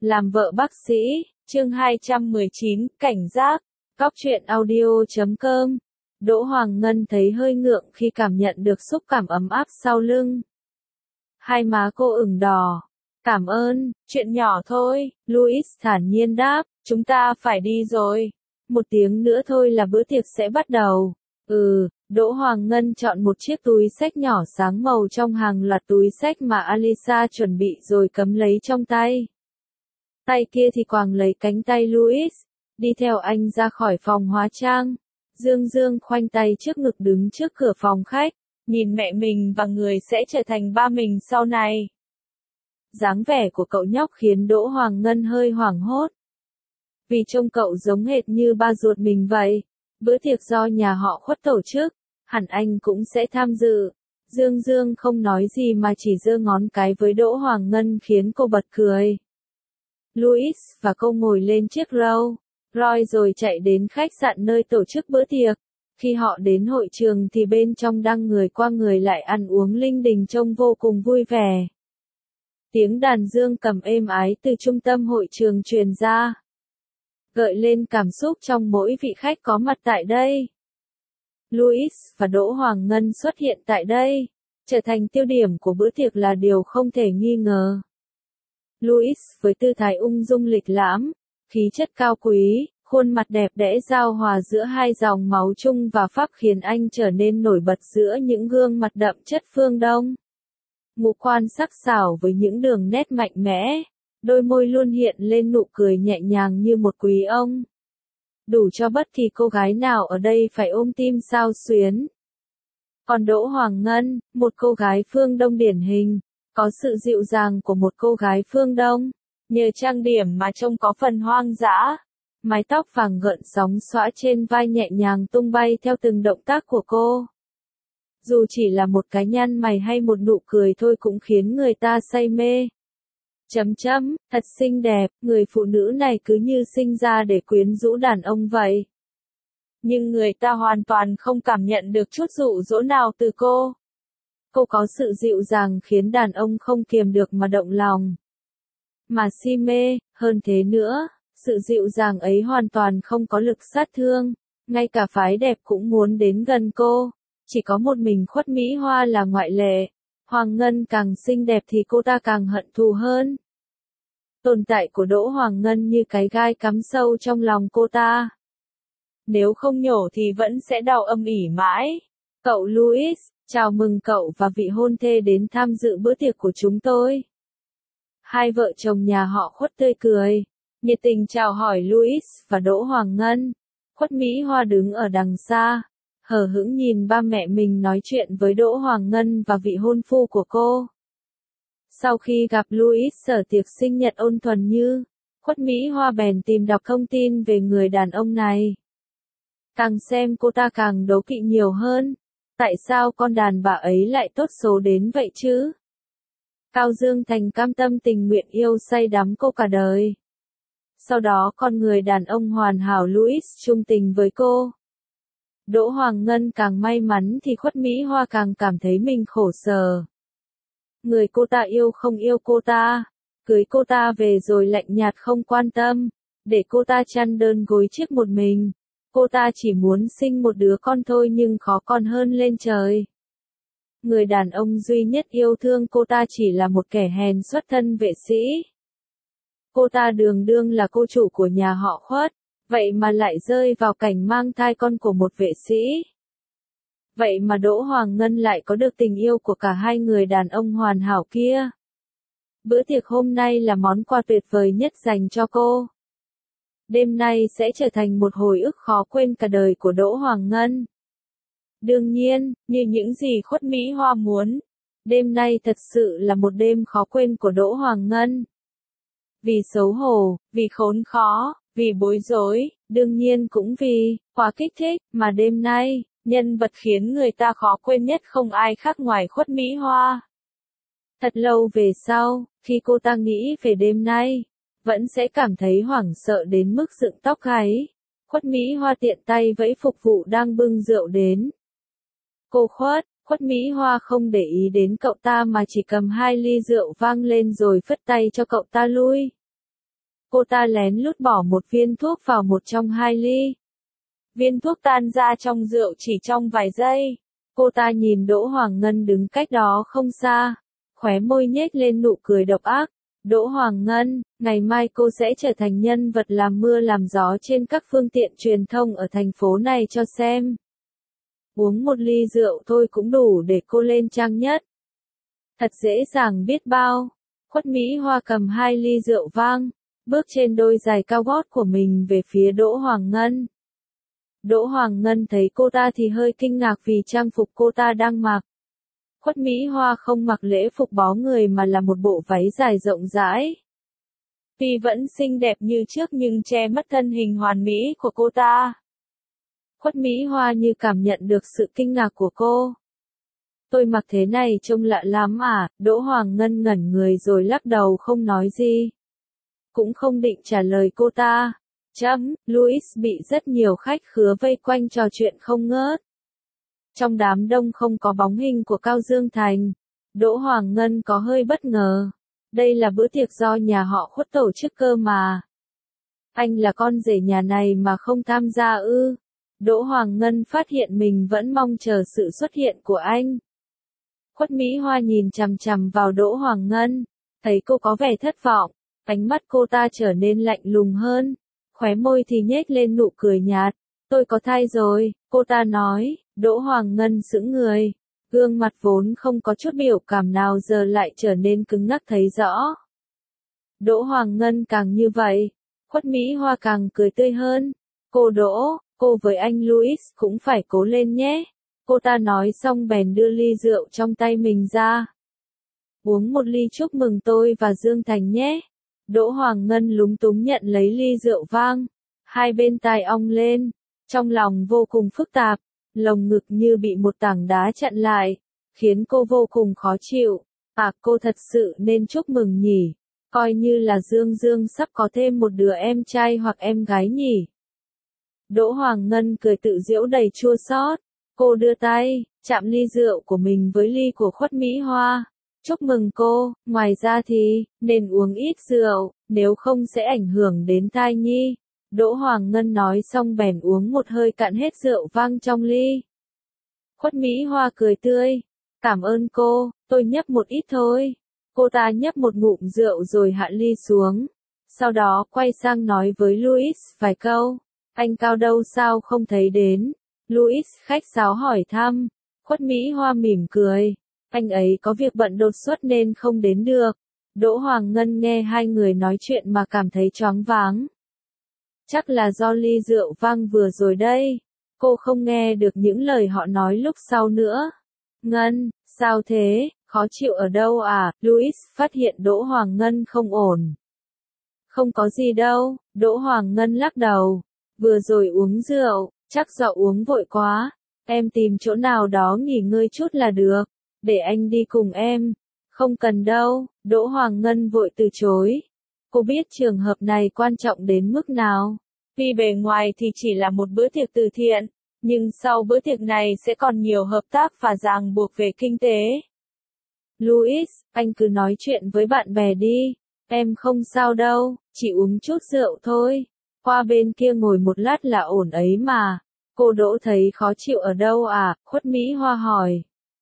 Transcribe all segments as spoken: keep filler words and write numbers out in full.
Làm vợ bác sĩ, chương hai trăm mười chín, cảnh giác, cóc truyện audio chấm com. Đỗ Hoàng Ngân thấy hơi ngượng khi cảm nhận được xúc cảm ấm áp sau lưng. Hai má cô ửng đỏ. Cảm ơn, chuyện nhỏ thôi, Louis thản nhiên đáp, chúng ta phải đi rồi. Một tiếng nữa thôi là bữa tiệc sẽ bắt đầu. Ừ, Đỗ Hoàng Ngân chọn một chiếc túi xách nhỏ sáng màu trong hàng loạt túi xách mà Alisa chuẩn bị rồi cắm lấy trong tay. Tay kia thì quàng lấy cánh tay Louis, đi theo anh ra khỏi phòng hóa trang. Dương Dương khoanh tay trước ngực đứng trước cửa phòng khách, nhìn mẹ mình và người sẽ trở thành ba mình sau này. Dáng vẻ của cậu nhóc khiến Đỗ Hoàng Ngân hơi hoảng hốt. Vì trông cậu giống hệt như ba ruột mình vậy. Bữa tiệc do nhà họ Khuất tổ chức, hẳn anh cũng sẽ tham dự. Dương Dương không nói gì mà chỉ giơ ngón cái với Đỗ Hoàng Ngân khiến cô bật cười. Louis và cô ngồi lên chiếc Rolls Royce rồi chạy đến khách sạn nơi tổ chức bữa tiệc. Khi họ đến hội trường thì bên trong đang người qua người lại ăn uống linh đình trông vô cùng vui vẻ. Tiếng đàn dương cầm êm ái từ trung tâm hội trường truyền ra, gợi lên cảm xúc trong mỗi vị khách có mặt tại đây. Louis và Đỗ Hoàng Ngân xuất hiện tại đây, trở thành tiêu điểm của bữa tiệc là điều không thể nghi ngờ. Louis với tư thái ung dung lịch lãm, khí chất cao quý, khuôn mặt đẹp đẽ giao hòa giữa hai dòng máu Trung và Pháp khiến anh trở nên nổi bật giữa những gương mặt đậm chất phương Đông. Ngũ quan sắc sảo với những đường nét mạnh mẽ, đôi môi luôn hiện lên nụ cười nhẹ nhàng như một quý ông. Đủ cho bất kỳ cô gái nào ở đây phải ôm tim xao xuyến. Còn Đỗ Hoàng Ngân, một cô gái phương Đông điển hình, có sự dịu dàng của một cô gái phương Đông, nhờ trang điểm mà trông có phần hoang dã. Mái tóc vàng gợn sóng xõa trên vai nhẹ nhàng tung bay theo từng động tác của cô. Dù chỉ là một cái nhăn mày hay một nụ cười thôi cũng khiến người ta say mê. Chấm chấm, thật xinh đẹp, người phụ nữ này cứ như sinh ra để quyến rũ đàn ông vậy. Nhưng người ta hoàn toàn không cảm nhận được chút dụ dỗ nào từ cô. Cô có sự dịu dàng khiến đàn ông không kiềm được mà động lòng. Mà si mê, hơn thế nữa, sự dịu dàng ấy hoàn toàn không có lực sát thương, ngay cả phái đẹp cũng muốn đến gần cô. Chỉ có một mình Khuất Mỹ Hoa là ngoại lệ. Hoàng Ngân càng xinh đẹp thì cô ta càng hận thù hơn. Tồn tại của Đỗ Hoàng Ngân như cái gai cắm sâu trong lòng cô ta. Nếu không nhổ thì vẫn sẽ đau âm ỉ mãi. Cậu Louis, chào mừng cậu và vị hôn thê đến tham dự bữa tiệc của chúng tôi. Hai vợ chồng nhà họ Khuất tươi cười, nhiệt tình chào hỏi Louis và Đỗ Hoàng Ngân. Khuất Mỹ Hoa đứng ở đằng xa, hờ hững nhìn ba mẹ mình nói chuyện với Đỗ Hoàng Ngân và vị hôn phu của cô. Sau khi gặp Louis ở tiệc sinh nhật ôn thuần như, Khuất Mỹ Hoa bèn tìm đọc thông tin về người đàn ông này. Càng xem cô ta càng đố kỵ nhiều hơn. Tại sao con đàn bà ấy lại tốt số đến vậy chứ? Cao Dương Thành cam tâm tình nguyện yêu say đắm cô cả đời. Sau đó con người đàn ông hoàn hảo Louis trung tình với cô. Đỗ Hoàng Ngân càng may mắn thì Khuất Mỹ Hoa càng cảm thấy mình khổ sở. Người cô ta yêu không yêu cô ta, cưới cô ta về rồi lạnh nhạt không quan tâm, để cô ta chăn đơn gối chiếc một mình. Cô ta chỉ muốn sinh một đứa con thôi nhưng khó con hơn lên trời. Người đàn ông duy nhất yêu thương cô ta chỉ là một kẻ hèn xuất thân vệ sĩ. Cô ta đường đương là cô chủ của nhà họ Khuất, vậy mà lại rơi vào cảnh mang thai con của một vệ sĩ. Vậy mà Đỗ Hoàng Ngân lại có được tình yêu của cả hai người đàn ông hoàn hảo kia. Bữa tiệc hôm nay là món quà tuyệt vời nhất dành cho cô. Đêm nay sẽ trở thành một hồi ức khó quên cả đời của Đỗ Hoàng Ngân. Đương nhiên, như những gì Khuất Mỹ Hoa muốn, đêm nay thật sự là một đêm khó quên của Đỗ Hoàng Ngân. Vì xấu hổ, vì khốn khó, vì bối rối, đương nhiên cũng vì quá kích thích, mà đêm nay, nhân vật khiến người ta khó quên nhất không ai khác ngoài Khuất Mỹ Hoa. Thật lâu về sau, khi cô ta nghĩ về đêm nay, vẫn sẽ cảm thấy hoảng sợ đến mức dựng tóc gáy. Khuất Mỹ Hoa tiện tay vẫy phục vụ đang bưng rượu đến. Cô Khuất, Khuất Mỹ Hoa không để ý đến cậu ta mà chỉ cầm hai ly rượu vang lên rồi phất tay cho cậu ta lui. Cô ta lén lút bỏ một viên thuốc vào một trong hai ly. Viên thuốc tan ra trong rượu chỉ trong vài giây. Cô ta nhìn Đỗ Hoàng Ngân đứng cách đó không xa, khóe môi nhếch lên nụ cười độc ác. Đỗ Hoàng Ngân, ngày mai cô sẽ trở thành nhân vật làm mưa làm gió trên các phương tiện truyền thông ở thành phố này cho xem. Uống một ly rượu thôi cũng đủ để cô lên trang nhất. Thật dễ dàng biết bao. Khuất Mỹ Hoa cầm hai ly rượu vang, bước trên đôi giày cao gót của mình về phía Đỗ Hoàng Ngân. Đỗ Hoàng Ngân thấy cô ta thì hơi kinh ngạc vì trang phục cô ta đang mặc. Khuất Mỹ Hoa không mặc lễ phục bó người mà là một bộ váy dài rộng rãi. Tuy vẫn xinh đẹp như trước nhưng che mất thân hình hoàn mỹ của cô ta. Khuất Mỹ Hoa như cảm nhận được sự kinh ngạc của cô. Tôi mặc thế này trông lạ lắm à? Đỗ Hoàng Ngân ngẩn người rồi lắc đầu không nói gì. Cũng không định trả lời cô ta. Chấm, Louis bị rất nhiều khách khứa vây quanh trò chuyện không ngớt. Trong đám đông không có bóng hình của Cao Dương Thành. Đỗ Hoàng Ngân có hơi bất ngờ. Đây là bữa tiệc do nhà họ Khuất tổ chức cơ mà. Anh là con rể nhà này mà không tham gia ư? Đỗ Hoàng Ngân phát hiện mình vẫn mong chờ sự xuất hiện của anh. Khuất Mỹ Hoa nhìn chằm chằm vào Đỗ Hoàng Ngân, thấy cô có vẻ thất vọng, ánh mắt cô ta trở nên lạnh lùng hơn, khóe môi thì nhếch lên nụ cười nhạt. Tôi có thai rồi, cô ta nói. Đỗ Hoàng Ngân sững người, gương mặt vốn không có chút biểu cảm nào giờ lại trở nên cứng ngắc thấy rõ. Đỗ Hoàng Ngân càng như vậy, Khuất Mỹ Hoa càng cười tươi hơn. Cô Đỗ, cô với anh Louis cũng phải cố lên nhé. Cô ta nói xong bèn đưa ly rượu trong tay mình ra. Uống một ly chúc mừng tôi và Dương Thành nhé. Đỗ Hoàng Ngân lúng túng nhận lấy ly rượu vang. Hai bên tai ong lên, trong lòng vô cùng phức tạp, lồng ngực như bị một tảng đá chặn lại, khiến cô vô cùng khó chịu. À, cô thật sự nên chúc mừng nhỉ, coi như là Dương Dương sắp có thêm một đứa em trai hoặc em gái nhỉ. Đỗ Hoàng Ngân cười tự giễu đầy chua xót. Cô đưa tay, chạm ly rượu của mình với ly của Khuất Mỹ Hoa. Chúc mừng cô, ngoài ra thì, nên uống ít rượu, nếu không sẽ ảnh hưởng đến thai nhi. Đỗ Hoàng Ngân nói xong bèn uống một hơi cạn hết rượu vang trong ly. Khuất Mỹ Hoa cười tươi. Cảm ơn cô, tôi nhấp một ít thôi. Cô ta nhấp một ngụm rượu rồi hạ ly xuống. Sau đó quay sang nói với Louis vài câu. Anh Cao đâu sao không thấy đến? Louis khách sáo hỏi thăm. Khuất Mỹ Hoa mỉm cười. Anh ấy có việc bận đột xuất nên không đến được. Đỗ Hoàng Ngân nghe hai người nói chuyện mà cảm thấy choáng váng. Chắc là do ly rượu vang vừa rồi đây. Cô không nghe được những lời họ nói lúc sau nữa. Ngân, sao thế, khó chịu ở đâu à? Louis phát hiện Đỗ Hoàng Ngân không ổn. Không có gì đâu, Đỗ Hoàng Ngân lắc đầu. Vừa rồi uống rượu, chắc do uống vội quá. Em tìm chỗ nào đó nghỉ ngơi chút là được. Để anh đi cùng em. Không cần đâu, Đỗ Hoàng Ngân vội từ chối. Cô biết trường hợp này quan trọng đến mức nào. Vì bề ngoài thì chỉ là một bữa tiệc từ thiện, nhưng sau bữa tiệc này sẽ còn nhiều hợp tác và ràng buộc về kinh tế. Louis, anh cứ nói chuyện với bạn bè đi. Em không sao đâu, chỉ uống chút rượu thôi. Qua bên kia ngồi một lát là ổn ấy mà. Cô Đỗ thấy khó chịu ở đâu à? Khuất Mỹ Hoa hỏi.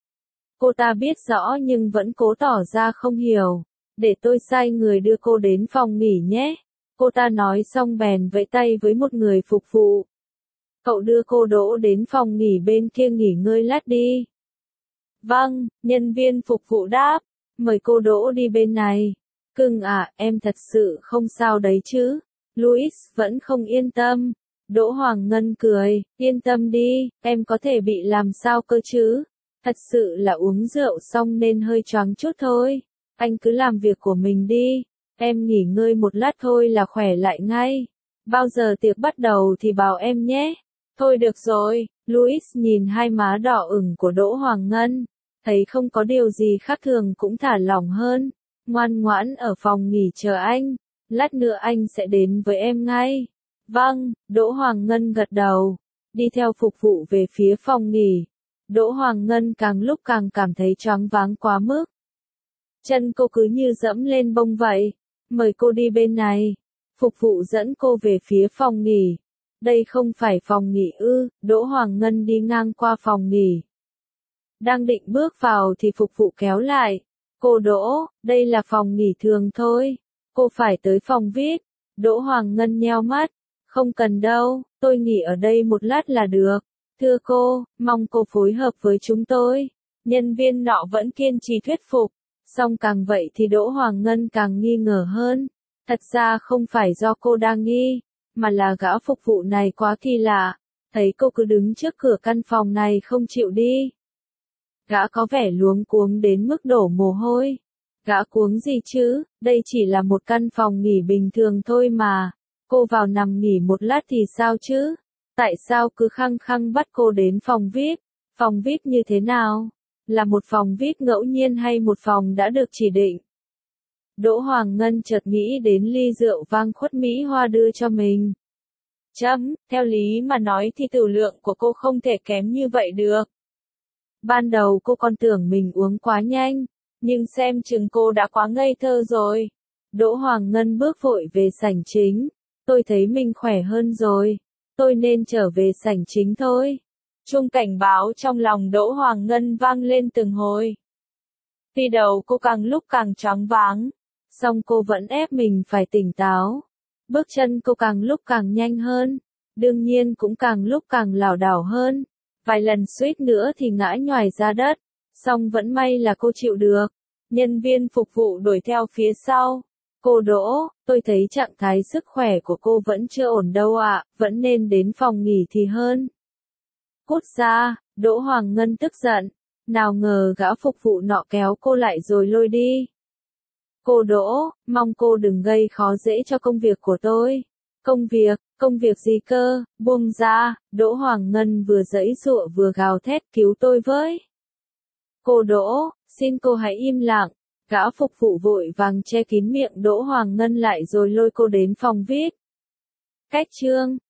Cô ta biết rõ nhưng vẫn cố tỏ ra không hiểu. Để tôi sai người đưa cô đến phòng nghỉ nhé. Cô ta nói xong bèn vẫy tay với một người phục vụ. Cậu đưa cô Đỗ đến phòng nghỉ bên kia nghỉ ngơi lát đi. Vâng, nhân viên phục vụ đáp. Mời cô Đỗ đi bên này. Cưng à, em thật sự không sao đấy chứ? Louis vẫn không yên tâm. Đỗ Hoàng Ngân cười, yên tâm đi, em có thể bị làm sao cơ chứ? Thật sự là uống rượu xong nên hơi choáng chút thôi. Anh cứ làm việc của mình đi. Em nghỉ ngơi một lát thôi là khỏe lại ngay. Bao giờ tiệc bắt đầu thì bảo em nhé. Thôi được rồi, Louis nhìn hai má đỏ ửng của Đỗ Hoàng Ngân. Thấy không có điều gì khác thường cũng thả lỏng hơn. Ngoan ngoãn ở phòng nghỉ chờ anh. Lát nữa anh sẽ đến với em ngay. Vâng, Đỗ Hoàng Ngân gật đầu. Đi theo phục vụ về phía phòng nghỉ. Đỗ Hoàng Ngân càng lúc càng cảm thấy choáng váng quá mức. Chân cô cứ như dẫm lên bông vậy. Mời cô đi bên này. Phục vụ dẫn cô về phía phòng nghỉ. Đây không phải phòng nghỉ ư? Đỗ Hoàng Ngân đi ngang qua phòng nghỉ. Đang định bước vào thì phục vụ kéo lại. Cô Đỗ, đây là phòng nghỉ thường thôi. Cô phải tới phòng vi ai pi. Đỗ Hoàng Ngân nheo mắt. Không cần đâu, tôi nghỉ ở đây một lát là được. Thưa cô, mong cô phối hợp với chúng tôi. Nhân viên nọ vẫn kiên trì thuyết phục. Song càng vậy thì Đỗ Hoàng Ngân càng nghi ngờ hơn. Thật ra không phải do cô đang nghi, mà là gã phục vụ này quá kỳ lạ. Thấy cô cứ đứng trước cửa căn phòng này không chịu đi. Gã có vẻ luống cuống đến mức đổ mồ hôi. Gã cuống gì chứ, đây chỉ là một căn phòng nghỉ bình thường thôi mà. Cô vào nằm nghỉ một lát thì sao chứ? Tại sao cứ khăng khăng bắt cô đến phòng vi ai pi? Phòng vi ai pi như thế nào? Là một phòng vi ai pi ngẫu nhiên hay một phòng đã được chỉ định? Đỗ Hoàng Ngân chợt nghĩ đến ly rượu vang Khuất Mỹ Hoa đưa cho mình. Chấm, theo lý mà nói thì tử lượng của cô không thể kém như vậy được. Ban đầu cô còn tưởng mình uống quá nhanh, nhưng xem chừng cô đã quá ngây thơ rồi. Đỗ Hoàng Ngân bước vội về sảnh chính. Tôi thấy mình khỏe hơn rồi. Tôi nên trở về sảnh chính thôi. Chuông cảnh báo trong lòng Đỗ Hoàng Ngân vang lên từng hồi. Tuy đầu cô càng lúc càng choáng váng, song cô vẫn ép mình phải tỉnh táo. Bước chân cô càng lúc càng nhanh hơn, đương nhiên cũng càng lúc càng lảo đảo hơn. Vài lần suýt nữa thì ngã nhoài ra đất, song vẫn may là cô chịu được. Nhân viên phục vụ đuổi theo phía sau. Cô Đỗ, tôi thấy trạng thái sức khỏe của cô vẫn chưa ổn đâu ạ, vẫn nên đến phòng nghỉ thì hơn. Cút ra, Đỗ Hoàng Ngân tức giận. Nào ngờ gã phục vụ nọ kéo cô lại rồi lôi đi. Cô Đỗ, mong cô đừng gây khó dễ cho công việc của tôi. Công việc, công việc gì cơ, buông ra. Đỗ Hoàng Ngân vừa giãy giụa vừa gào thét cứu tôi với. Cô Đỗ, xin cô hãy im lặng. Gã phục vụ vội vàng che kín miệng Đỗ Hoàng Ngân lại rồi lôi cô đến phòng vi ai pi. Cách chương